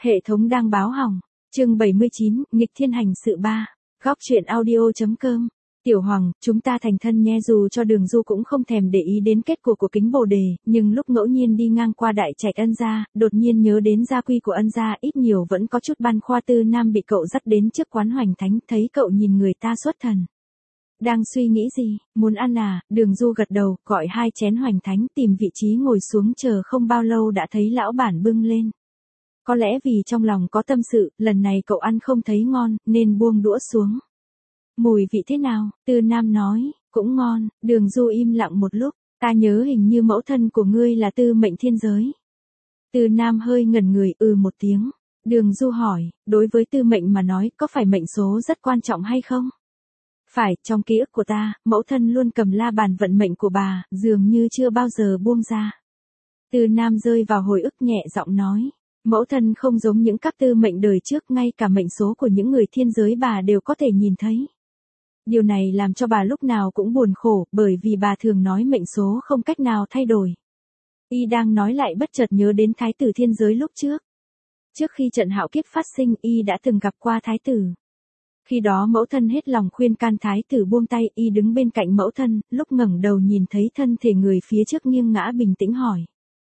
Hệ thống đang báo hỏng. Chương 79, nghịch thiên hành sự 3. Góc truyện audio.com. Tiểu Hoàng, chúng ta thành thân nhé. Dù cho Đường Du cũng không thèm để ý đến kết cục của Kính Bồ Đề, nhưng lúc ngẫu nhiên đi ngang qua Đại Trạch Ân gia, đột nhiên nhớ đến gia quy của Ân gia, ít nhiều vẫn có chút băn khoăn. Tư Nam bị cậu dắt đến trước quán Hoành Thánh, thấy cậu nhìn người ta xuất thần. Đang suy nghĩ gì, muốn ăn à? Đường Du gật đầu, gọi 2 chén Hoành Thánh, tìm vị trí ngồi xuống, chờ không bao lâu đã thấy lão bản bưng lên. Có lẽ vì trong lòng có tâm sự, lần này cậu ăn không thấy ngon, nên buông đũa xuống. Mùi vị thế nào? Tư Nam nói, cũng ngon. Đường Du im lặng một lúc, ta nhớ hình như mẫu thân của ngươi là Tư Mệnh Thiên Giới. Tư Nam hơi ngẩn người, một tiếng. Đường Du hỏi, đối với Tư Mệnh mà nói, có phải mệnh số rất quan trọng hay không? Phải, trong ký ức của ta, mẫu thân luôn cầm la bàn vận mệnh của bà, dường như chưa bao giờ buông ra. Tư Nam rơi vào hồi ức, nhẹ giọng nói. Mẫu thân không giống những các tư mệnh đời trước, ngay cả mệnh số của những người thiên giới bà đều có thể nhìn thấy. Điều này làm cho bà lúc nào cũng buồn khổ, bởi vì bà thường nói mệnh số không cách nào thay đổi. Y đang nói lại bất chợt nhớ đến thái tử thiên giới lúc trước. Trước khi trận hạo kiếp phát sinh, Y đã từng gặp qua thái tử. Khi đó mẫu thân hết lòng khuyên can thái tử buông tay, Y đứng bên cạnh mẫu thân, lúc ngẩng đầu nhìn thấy thân thể người phía trước nghiêng ngã, bình tĩnh hỏi.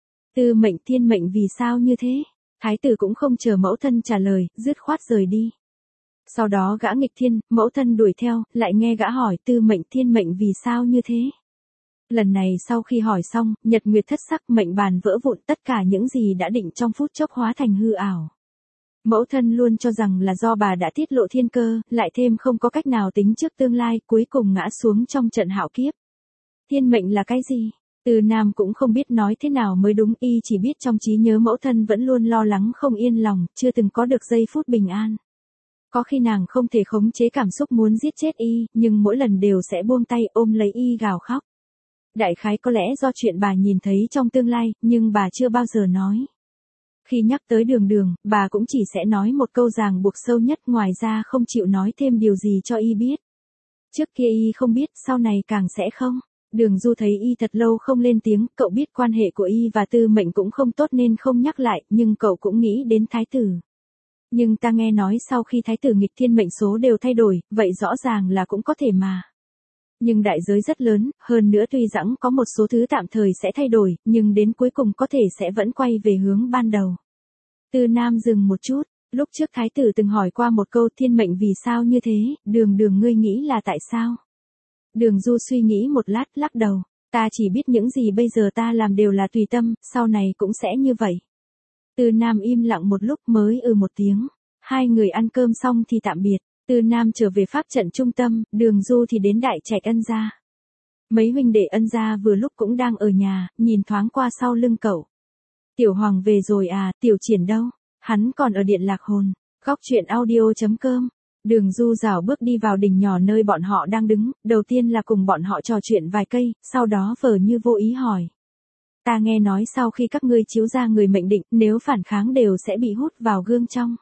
Tư mệnh thiên mệnh vì sao như thế? Thái tử cũng không chờ mẫu thân trả lời, dứt khoát rời đi. Sau đó gã nghịch thiên, mẫu thân đuổi theo, lại nghe gã hỏi tư mệnh thiên mệnh vì sao như thế. Lần này sau khi hỏi xong, nhật nguyệt thất sắc, mệnh bàn vỡ vụn, tất cả những gì đã định trong phút chốc hóa thành hư ảo. Mẫu thân luôn cho rằng là do bà đã tiết lộ thiên cơ, lại thêm không có cách nào tính trước tương lai, cuối cùng ngã xuống trong trận hạo kiếp. Thiên mệnh là cái gì? Tư Nam cũng không biết nói thế nào mới đúng, Y chỉ biết trong trí nhớ mẫu thân vẫn luôn lo lắng không yên lòng, chưa từng có được giây phút bình an. Có khi nàng không thể khống chế cảm xúc muốn giết chết Y, nhưng mỗi lần đều sẽ buông tay ôm lấy Y gào khóc. Đại khái có lẽ do chuyện bà nhìn thấy trong tương lai, nhưng bà chưa bao giờ nói. Khi nhắc tới Đường, bà cũng chỉ sẽ nói một câu ràng buộc sâu nhất, ngoài ra không chịu nói thêm điều gì cho Y biết. Trước kia Y không biết, sau này càng sẽ không. Đường Du thấy Y thật lâu không lên tiếng, cậu biết quan hệ của Y và tư mệnh cũng không tốt nên không nhắc lại, nhưng cậu cũng nghĩ đến thái tử. Nhưng ta nghe nói sau khi thái tử nghịch thiên mệnh số đều thay đổi, vậy rõ ràng là cũng có thể mà. Nhưng đại giới rất lớn, hơn nữa tuy rằng có một số thứ tạm thời sẽ thay đổi, nhưng đến cuối cùng có thể sẽ vẫn quay về hướng ban đầu. Tư Nam dừng một chút, lúc trước thái tử từng hỏi qua một câu thiên mệnh vì sao như thế, Đường ngươi nghĩ là tại sao? Đường Du suy nghĩ một lát, lắc đầu, ta chỉ biết những gì bây giờ ta làm đều là tùy tâm, sau này cũng sẽ như vậy. Tư Nam im lặng một lúc mới một tiếng. Hai người ăn cơm xong thì tạm biệt. Tư Nam trở về pháp trận trung tâm, Đường Du thì đến Đại Trạch Ân gia. Mấy huynh đệ Ân gia vừa lúc cũng đang ở nhà, nhìn thoáng qua sau lưng cậu. Tiểu Hoàng về rồi à? Tiểu Triển đâu? Hắn còn ở Điện Lạc Hồn. Góc truyện audio.com. Đường Du rảo bước đi vào đình nhỏ nơi bọn họ đang đứng, đầu tiên là cùng bọn họ trò chuyện vài cây, sau đó vờ như vô ý hỏi. Ta nghe nói sau khi các ngươi chiếu ra người mệnh định, nếu phản kháng đều sẽ bị hút vào gương trong.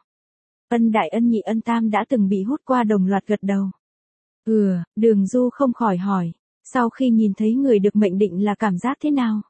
Ân đại, ân nhị, ân tam đã từng bị hút qua, đồng loạt gật đầu. Đường Du không khỏi hỏi, sau khi nhìn thấy người được mệnh định là cảm giác thế nào?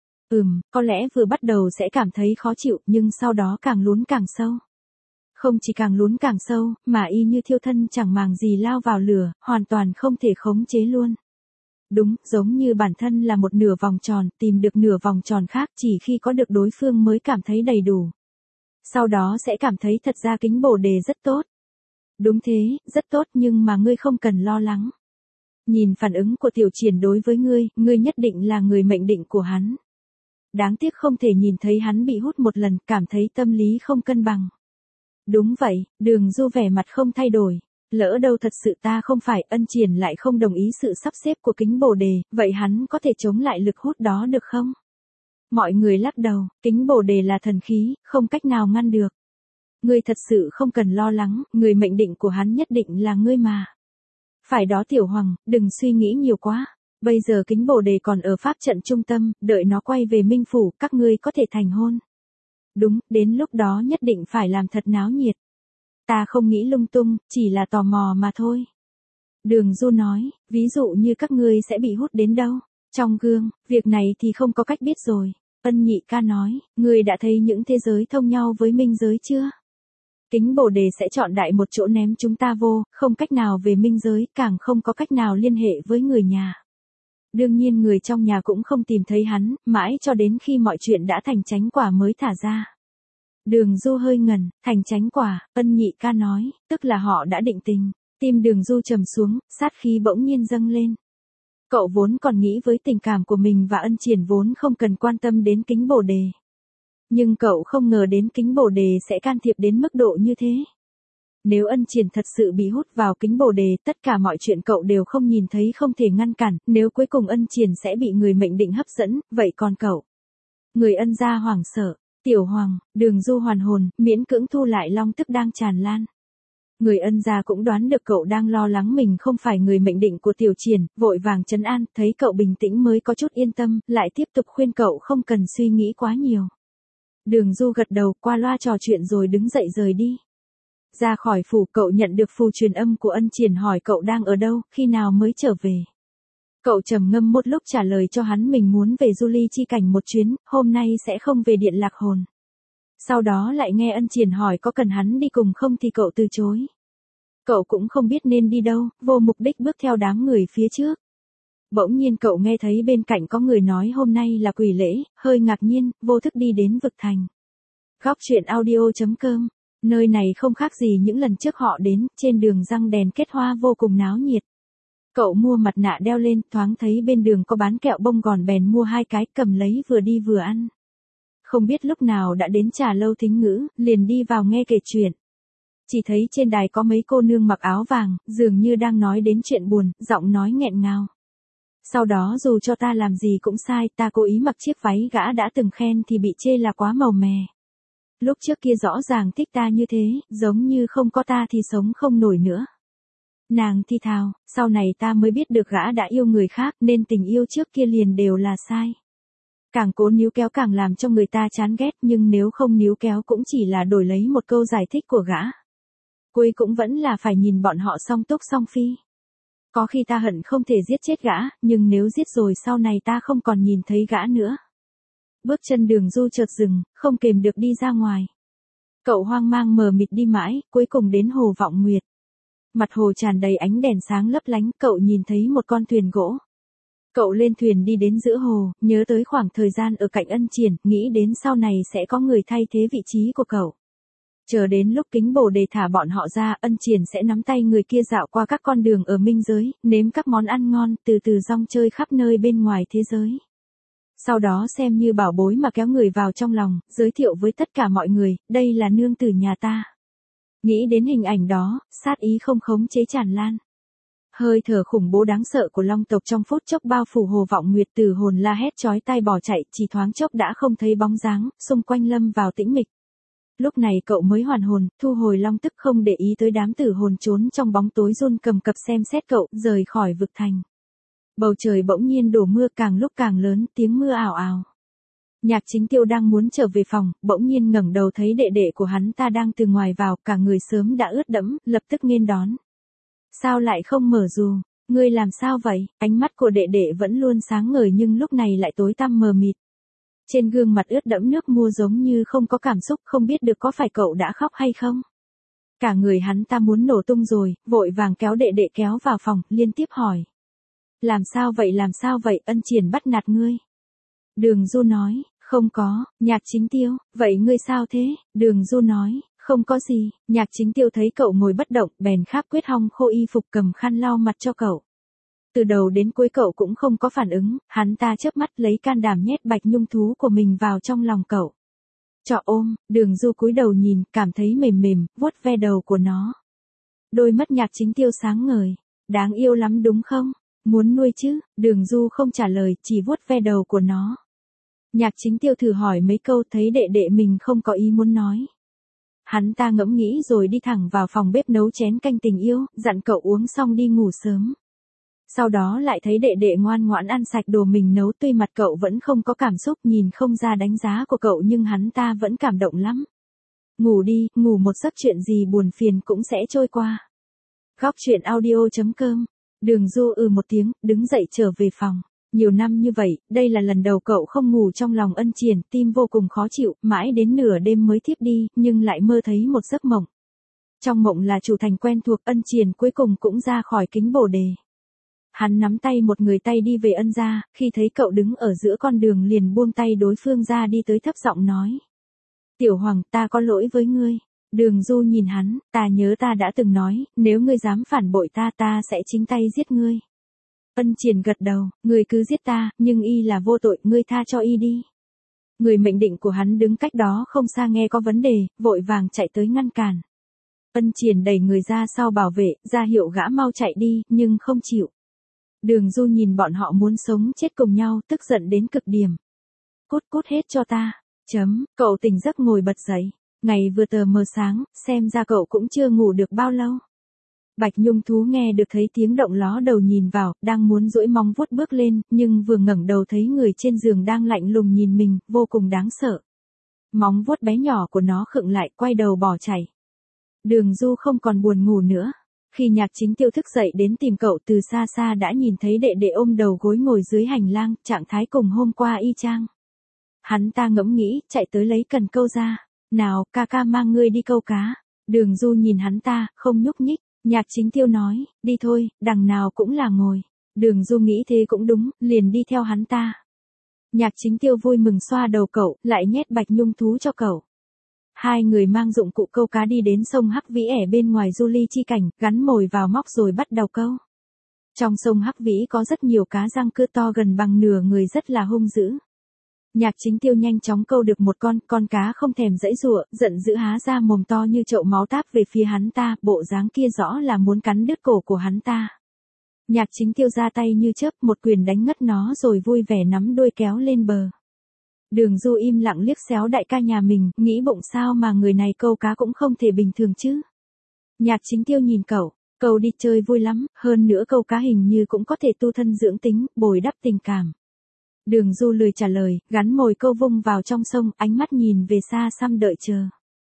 Có lẽ vừa bắt đầu sẽ cảm thấy khó chịu, nhưng sau đó càng lún càng sâu. Không chỉ càng lún càng sâu, mà y như thiêu thân chẳng màng gì lao vào lửa, hoàn toàn không thể khống chế luôn. Đúng, giống như bản thân là một nửa vòng tròn, tìm được nửa vòng tròn khác, chỉ khi có được đối phương mới cảm thấy đầy đủ. Sau đó sẽ cảm thấy thật ra Kính Bồ Đề rất tốt. Đúng thế, rất tốt, nhưng mà ngươi không cần lo lắng. Nhìn phản ứng của Tiểu Triển đối với ngươi nhất định là người mệnh định của hắn. Đáng tiếc không thể nhìn thấy hắn bị hút một lần, cảm thấy tâm lý không cân bằng. Đúng vậy, Đường Du vẻ mặt không thay đổi. Lỡ đâu thật sự ta không phải, Ân Triển lại không đồng ý sự sắp xếp của Kính Bồ Đề, vậy hắn có thể chống lại lực hút đó được không? Mọi người lắc đầu, Kính Bồ Đề là thần khí, không cách nào ngăn được. Ngươi thật sự không cần lo lắng, người mệnh định của hắn nhất định là ngươi mà. Phải đó Tiểu Hoàng, đừng suy nghĩ nhiều quá. Bây giờ Kính Bồ Đề còn ở pháp trận trung tâm, đợi nó quay về Minh Phủ, các ngươi có thể thành hôn. Đúng, đến lúc đó nhất định phải làm thật náo nhiệt. Ta không nghĩ lung tung, chỉ là tò mò mà thôi. Đường Du nói, ví dụ như các ngươi sẽ bị hút đến đâu? Trong gương, việc này thì không có cách biết rồi. Ân nhị ca nói, người đã thấy những thế giới thông nhau với minh giới chưa? Kính Bồ Đề sẽ chọn đại một chỗ ném chúng ta vô, không cách nào về minh giới, càng không có cách nào liên hệ với người nhà. Đương nhiên người trong nhà cũng không tìm thấy hắn, mãi cho đến khi mọi chuyện đã thành chánh quả mới thả ra. Đường Du hơi ngẩn, thành chánh quả, Ân nhị ca nói, tức là họ đã định tình. Tim Đường Du trầm xuống, sát khí bỗng nhiên dâng lên. Cậu vốn còn nghĩ với tình cảm của mình và Ân Triển vốn không cần quan tâm đến Kính Bồ Đề. Nhưng cậu không ngờ đến Kính Bồ Đề sẽ can thiệp đến mức độ như thế. Nếu Ân Triển thật sự bị hút vào Kính Bồ Đề, tất cả mọi chuyện cậu đều không nhìn thấy, không thể ngăn cản, nếu cuối cùng Ân Triển sẽ bị người mệnh định hấp dẫn, vậy còn cậu? Người Ân gia hoảng sợ, Tiểu Hoàng, Đường Du hoàn hồn, miễn cưỡng thu lại long tức đang tràn lan. Người Ân gia cũng đoán được cậu đang lo lắng mình không phải người mệnh định của Tiểu Triển, vội vàng trấn an, thấy cậu bình tĩnh mới có chút yên tâm, lại tiếp tục khuyên cậu không cần suy nghĩ quá nhiều. Đường Du gật đầu, qua loa trò chuyện rồi đứng dậy rời đi. Ra khỏi phủ, cậu nhận được phù truyền âm của Ân Triển hỏi cậu đang ở đâu, khi nào mới trở về. Cậu trầm ngâm một lúc trả lời cho hắn mình muốn về Du Ly Chi Cảnh một chuyến, hôm nay sẽ không về Điện Lạc Hồn. Sau đó lại nghe Ân Triển hỏi có cần hắn đi cùng không thì cậu từ chối. Cậu cũng không biết nên đi đâu, vô mục đích bước theo đám người phía trước. Bỗng nhiên cậu nghe thấy bên cạnh có người nói hôm nay là quỷ lễ, hơi ngạc nhiên, vô thức đi đến vực thành. Góc truyện audio.com, nơi này không khác gì những lần trước họ đến, trên đường răng đèn kết hoa vô cùng náo nhiệt. Cậu mua mặt nạ đeo lên, thoáng thấy bên đường có bán kẹo bông gòn bèn mua 2 cái, cầm lấy vừa đi vừa ăn. Không biết lúc nào đã đến trà lâu Thính Ngữ, liền đi vào nghe kể chuyện. Chỉ thấy trên đài có mấy cô nương mặc áo vàng, dường như đang nói đến chuyện buồn, giọng nói nghẹn ngào. Sau đó dù cho ta làm gì cũng sai, ta cố ý mặc chiếc váy gã đã từng khen thì bị chê là quá màu mè. Lúc trước kia rõ ràng thích ta như thế, giống như không có ta thì sống không nổi nữa. Nàng thi thào, sau này ta mới biết được gã đã yêu người khác nên tình yêu trước kia liền đều là sai. Càng cố níu kéo càng làm cho người ta chán ghét, nhưng nếu không níu kéo cũng chỉ là đổi lấy một câu giải thích của gã. Cuối cũng vẫn là phải nhìn bọn họ song túc song phi. Có khi ta hận không thể giết chết gã, nhưng nếu giết rồi sau này ta không còn nhìn thấy gã nữa. Bước chân Đường Du chợt dừng, không kềm được đi ra ngoài. Cậu hoang mang mờ mịt đi mãi, cuối cùng đến hồ Vọng Nguyệt. Mặt hồ tràn đầy ánh đèn sáng lấp lánh, cậu nhìn thấy một con thuyền gỗ. Cậu lên thuyền đi đến giữa hồ, nhớ tới khoảng thời gian ở cạnh Ân Triển, nghĩ đến sau này sẽ có người thay thế vị trí của cậu. Chờ đến lúc Kính Bồ Đề thả bọn họ ra, Ân Triển sẽ nắm tay người kia dạo qua các con đường ở minh giới, nếm các món ăn ngon, từ từ rong chơi khắp nơi bên ngoài thế giới. Sau đó xem như bảo bối mà kéo người vào trong lòng, giới thiệu với tất cả mọi người, đây là nương tử nhà ta. Nghĩ đến hình ảnh đó, sát ý không khống chế tràn lan. Hơi thở khủng bố đáng sợ của long tộc trong phút chốc bao phủ hồ Vọng Nguyệt, Tử Hồn la hét chói tai bỏ chạy, chỉ thoáng chốc đã không thấy bóng dáng, xung quanh lâm vào tĩnh mịch. Lúc này cậu mới hoàn hồn, thu hồi long tức không để ý tới đám tử hồn trốn trong bóng tối run cầm cập xem xét cậu, rời khỏi vực thành. Bầu trời bỗng nhiên đổ mưa càng lúc càng lớn, tiếng mưa ào ào. Nhạc Chính Tiêu đang muốn trở về phòng, bỗng nhiên ngẩng đầu thấy đệ đệ của hắn ta đang từ ngoài vào, cả người sớm đã ướt đẫm, lập tức nghênh đón. Sao lại không mở dù? Ngươi làm sao vậy? Ánh mắt của đệ đệ vẫn luôn sáng ngời nhưng lúc này lại tối tăm mờ mịt. Trên gương mặt ướt đẫm nước mưa giống như không có cảm xúc, không biết được có phải cậu đã khóc hay không. Cả người hắn ta muốn nổ tung rồi, vội vàng kéo đệ đệ kéo vào phòng, liên tiếp hỏi. Làm sao vậy, Ân Triển bắt nạt ngươi? Đường Du nói, không có. Nhạc Chính Tiêu, vậy ngươi sao thế? Đường Du nói, không có gì. Nhạc Chính Tiêu thấy cậu ngồi bất động, bèn kháp quyết hong khô y phục cầm khăn lau mặt cho cậu. Từ đầu đến cuối cậu cũng không có phản ứng, hắn ta chớp mắt lấy can đảm nhét Bạch Nhung thú của mình vào trong lòng cậu. Cho ôm, Đường Du cúi đầu nhìn, cảm thấy mềm mềm, vuốt ve đầu của nó. Đôi mắt Nhạc Chính Tiêu sáng ngời, đáng yêu lắm đúng không? Muốn nuôi chứ? Đường Du không trả lời, chỉ vuốt ve đầu của nó. Nhạc Chính Tiêu thử hỏi mấy câu, thấy đệ đệ mình không có ý muốn nói. Hắn ta ngẫm nghĩ rồi đi thẳng vào phòng bếp nấu chén canh tình yêu, dặn cậu uống xong đi ngủ sớm. Sau đó lại thấy đệ đệ ngoan ngoãn ăn sạch đồ mình nấu, tuy mặt cậu vẫn không có cảm xúc, nhìn không ra đánh giá của cậu nhưng hắn ta vẫn cảm động lắm. Ngủ đi, ngủ một giấc, chuyện gì buồn phiền cũng sẽ trôi qua. Góc truyện audio.com. Đường Du một tiếng, đứng dậy trở về phòng. Nhiều năm như vậy, đây là lần đầu cậu không ngủ trong lòng Ân Triển, tim vô cùng khó chịu, mãi đến nửa đêm mới thiếp đi, nhưng lại mơ thấy một giấc mộng. Trong mộng là chủ thành quen thuộc, Ân Triển cuối cùng cũng ra khỏi kính bồ đề. Hắn nắm tay một người tay đi về Ân gia, khi thấy cậu đứng ở giữa con đường liền buông tay đối phương ra đi tới thấp giọng nói. Tiểu Hoàng, ta có lỗi với ngươi. Đường Du nhìn hắn, ta nhớ ta đã từng nói, nếu ngươi dám phản bội ta ta sẽ chính tay giết ngươi. Ân Triển gật đầu, ngươi cứ giết ta, nhưng y là vô tội, ngươi tha cho y đi. Người mệnh định của hắn đứng cách đó không xa nghe có vấn đề, vội vàng chạy tới ngăn cản. Ân Triển đẩy người ra sau bảo vệ, ra hiệu gã mau chạy đi, nhưng không chịu. Đường Du nhìn bọn họ muốn sống chết cùng nhau, tức giận đến cực điểm. Cút cút hết cho ta. Cậu tỉnh giấc ngồi bật dậy. Ngày vừa tờ mờ sáng, xem ra cậu cũng chưa ngủ được bao lâu. Bạch Nhung Thú nghe được thấy tiếng động ló đầu nhìn vào, đang muốn duỗi móng vuốt bước lên, nhưng vừa ngẩng đầu thấy người trên giường đang lạnh lùng nhìn mình, vô cùng đáng sợ. Móng vuốt bé nhỏ của nó khựng lại, quay đầu bỏ chạy. Đường Du không còn buồn ngủ nữa. Khi Nhạc Chính Tiêu thức dậy đến tìm cậu từ xa xa đã nhìn thấy đệ đệ ôm đầu gối ngồi dưới hành lang, trạng thái cùng hôm qua y chang. Hắn ta ngẫm nghĩ, chạy tới lấy cần câu ra. Nào, ca ca mang ngươi đi câu cá. Đường Du nhìn hắn ta, không nhúc nhích. Nhạc Chính Tiêu nói, đi thôi, đằng nào cũng là ngồi. Đường Du nghĩ thế cũng đúng, liền đi theo hắn ta. Nhạc Chính Tiêu vui mừng xoa đầu cậu, lại nhét Bạch Nhung Thú cho cậu. Hai người mang dụng cụ câu cá đi đến sông Hắc Vĩ ẻ bên ngoài Du Ly Chi Cảnh, gắn mồi vào móc rồi bắt đầu câu. Trong sông Hắc Vĩ có rất nhiều cá răng cưa to gần bằng nửa người rất là hung dữ. Nhạc Chính Tiêu nhanh chóng câu được một con cá không thèm giãy giụa, giận dữ há ra mồm to như chậu máu táp về phía hắn ta, bộ dáng kia rõ là muốn cắn đứt cổ của hắn ta. Nhạc Chính Tiêu ra tay như chớp, một quyền đánh ngất nó rồi vui vẻ nắm đuôi kéo lên bờ. Đường Du im lặng liếc xéo đại ca nhà mình, nghĩ bụng sao mà người này câu cá cũng không thể bình thường chứ. Nhạc Chính Tiêu nhìn cậu đi chơi vui lắm, hơn nữa câu cá hình như cũng có thể tu thân dưỡng tính, bồi đắp tình cảm. Đường Du lười trả lời, gắn mồi câu vung vào trong sông, ánh mắt nhìn về xa xăm đợi chờ.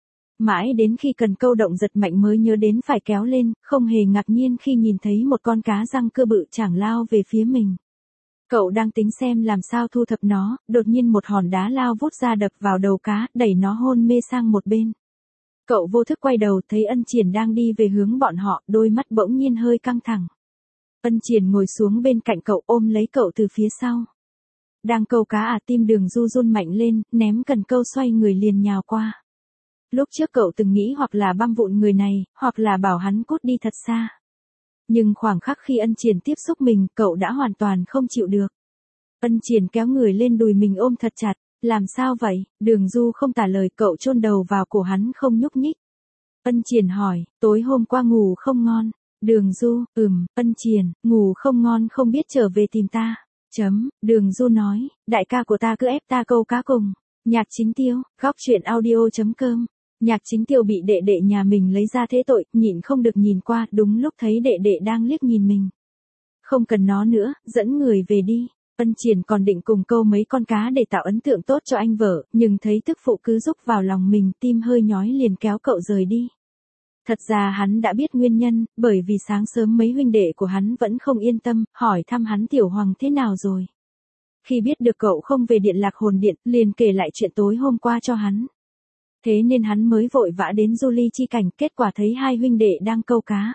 Mãi đến khi cần câu động giật mạnh mới nhớ đến phải kéo lên, không hề ngạc nhiên khi nhìn thấy một con cá răng cưa bự chảng lao về phía mình. Cậu đang tính xem làm sao thu thập nó, đột nhiên một hòn đá lao vút ra đập vào đầu cá, đẩy nó hôn mê sang một bên. Cậu vô thức quay đầu thấy Ân Triển đang đi về hướng bọn họ, đôi mắt bỗng nhiên hơi căng thẳng. Ân Triển ngồi xuống bên cạnh cậu ôm lấy cậu từ phía sau. Đang câu cá tim Đường Du run mạnh lên, ném cần câu xoay người liền nhào qua. Lúc trước cậu từng nghĩ hoặc là băm vụn người này, hoặc là bảo hắn cút đi thật xa. Nhưng khoảng khắc khi Ân Triển tiếp xúc mình, cậu đã hoàn toàn không chịu được. Ân Triển kéo người lên đùi mình ôm thật chặt, làm sao vậy? Đường Du không trả lời, cậu chôn đầu vào cổ hắn không nhúc nhích. Ân Triển hỏi, tối hôm qua ngủ không ngon. Đường Du, Ân Triển, ngủ không ngon không biết trở về tìm ta. Đường Du nói, đại ca của ta cứ ép ta câu cá cùng. Nhạc Chính Tiêu, góc chuyện audio.com. Nhạc Chính Tiêu bị đệ đệ nhà mình lấy ra thế tội, nhịn không được nhìn qua, đúng lúc thấy đệ đệ đang liếc nhìn mình. Không cần nó nữa, dẫn người về đi. Ân Triển còn định cùng câu mấy con cá để tạo ấn tượng tốt cho anh vợ, nhưng thấy tức phụ cứ rúc vào lòng mình, tim hơi nhói liền kéo cậu rời đi. Thật ra hắn đã biết nguyên nhân, bởi vì sáng sớm mấy huynh đệ của hắn vẫn không yên tâm, hỏi thăm hắn Tiểu Hoàng thế nào rồi. Khi biết được cậu không về Điện Lạc Hồn Điện, liền kể lại chuyện tối hôm qua cho hắn. Thế nên hắn mới vội vã đến Du Ly Chi Cảnh, kết quả thấy hai huynh đệ đang câu cá.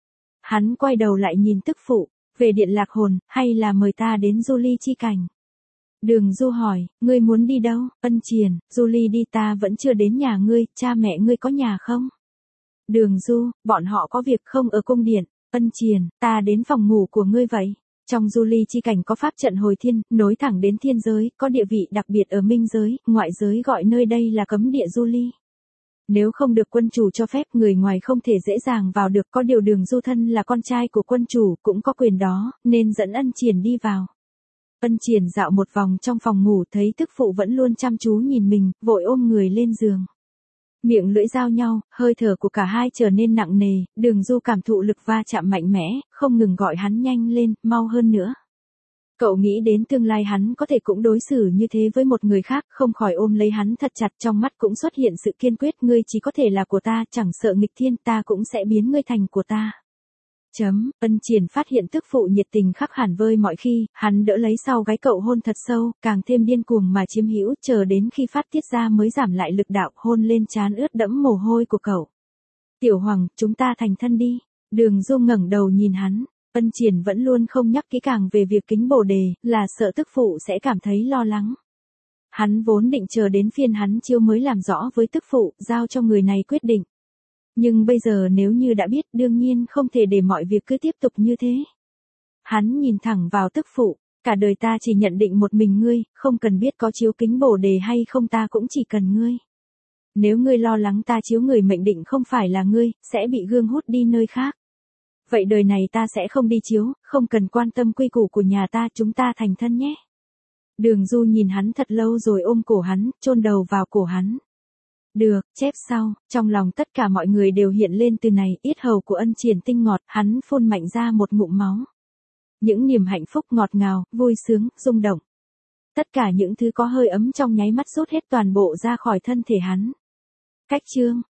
Hắn quay đầu lại nhìn tức phụ, về Điện Lạc Hồn, hay là mời ta đến Du Ly Chi Cảnh? Đường Du hỏi, ngươi muốn đi đâu? Ân Triển, Du Ly đi, ta vẫn chưa đến nhà ngươi, cha mẹ ngươi có nhà không? Đường Du, bọn họ có việc không ở cung điện. Ân Triển, ta đến phòng ngủ của ngươi vậy. Trong Du Ly Chi Cảnh có pháp trận hồi thiên, nối thẳng đến thiên giới, có địa vị đặc biệt ở minh giới, ngoại giới gọi nơi đây là cấm địa Du Ly. Nếu không được quân chủ cho phép, người ngoài không thể dễ dàng vào được, có điều Đường Du thân là con trai của quân chủ, cũng có quyền đó, nên dẫn Ân Triển đi vào. Ân Triển dạo một vòng trong phòng ngủ thấy tức phụ vẫn luôn chăm chú nhìn mình, vội ôm người lên giường. Miệng lưỡi giao nhau, hơi thở của cả hai trở nên nặng nề, Đường Du cảm thụ lực va chạm mạnh mẽ, không ngừng gọi hắn nhanh lên, mau hơn nữa. Cậu nghĩ đến tương lai hắn có thể cũng đối xử như thế với một người khác, không khỏi ôm lấy hắn thật chặt, trong mắt cũng xuất hiện sự kiên quyết, ngươi chỉ có thể là của ta, chẳng sợ nghịch thiên, ta cũng sẽ biến ngươi thành của ta. Ân Triển phát hiện tức phụ nhiệt tình khác hẳn với mọi khi, hắn đỡ lấy sau gáy cậu hôn thật sâu, càng thêm điên cuồng mà chiếm hữu, chờ đến khi phát tiết ra mới giảm lại lực đạo, hôn lên trán ướt đẫm mồ hôi của cậu. Tiểu Hoàng, chúng ta thành thân đi. Đường Du ngẩng đầu nhìn hắn. Ân Triển vẫn luôn không nhắc kỹ càng về việc kính bồ đề, là sợ tức phụ sẽ cảm thấy lo lắng. Hắn vốn định chờ đến phiên hắn chiêu mới làm rõ với tức phụ, giao cho người này quyết định. Nhưng bây giờ nếu như đã biết, đương nhiên không thể để mọi việc cứ tiếp tục như thế. Hắn nhìn thẳng vào tức phụ, cả đời ta chỉ nhận định một mình ngươi, không cần biết có chiếu kính bồ đề hay không, ta cũng chỉ cần ngươi. Nếu ngươi lo lắng ta chiếu người mệnh định không phải là ngươi, sẽ bị gương hút đi nơi khác. Vậy đời này ta sẽ không đi chiếu, không cần quan tâm quy củ của nhà ta, chúng ta thành thân nhé. Đường Du nhìn hắn thật lâu rồi ôm cổ hắn, chôn đầu vào cổ hắn. Được, chép sau, trong lòng tất cả mọi người đều hiện lên từ này, yết hầu của Ân Triển tinh ngọt, hắn phun mạnh ra một ngụm máu. Những niềm hạnh phúc ngọt ngào, vui sướng, rung động. Tất cả những thứ có hơi ấm trong nháy mắt rút hết toàn bộ ra khỏi thân thể hắn. Cách chương